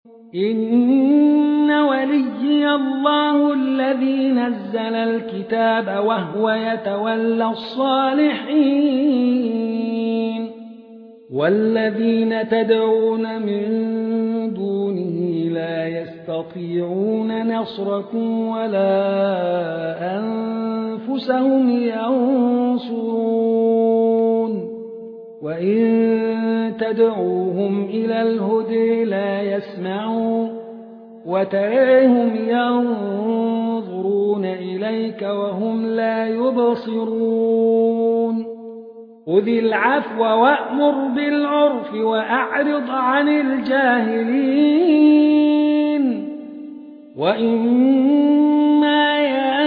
إن وليي الله الذي نزل الكتاب وهو يتولى الصالحين والذين تدعون من دونه لا يستطيعون نصركم ولا أنفسهم ينصرون وإن تدعوهم إلى الهدى لا يسمعون وتراهم ينظرون إليك وهم لا يبصرون خذ العفو وأمر بالعرف وأعرض عن الجاهلين وإما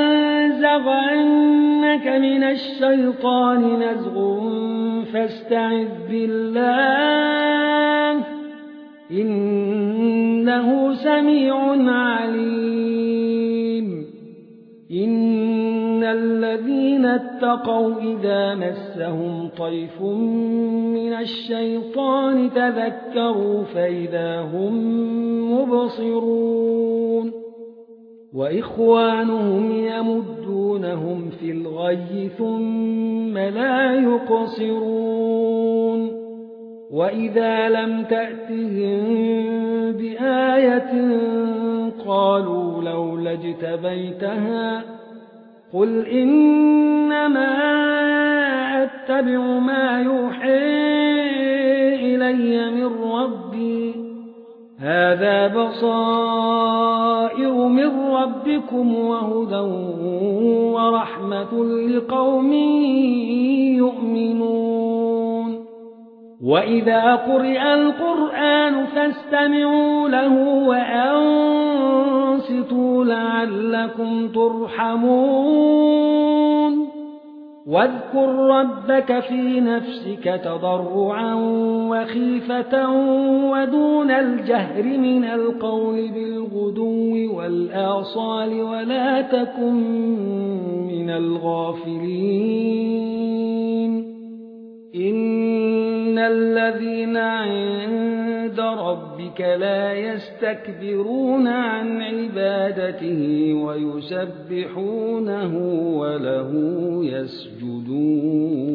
ينزغنك من الشيطان نزغ فاستعذ بالله إنه سميع عليم إن الذين اتقوا إذا مسهم طيف من الشيطان تذكروا فإذا هم مبصرون وإخوانهم يمدونهم في الغي ثم لا يقصرون وإذا لم تأتهم بآية قالوا لولا اجتبيتها قل إنما أتبع ما يوحى إلي من ربي هذا بصائر من ربكم وهدى ورحمة لقوم يؤمنون وإذا قرئ القرآن فاستمعوا له وأنصتوا لعلكم ترحمون واذكر ربك في نفسك تضرعا وخيفة ودون الجهر من القول بالغدو والآصال ولا تكن من الغافلين إن الذين عند ربك لا يستكبرون عن عبادته ويسبحونه وله يسجدون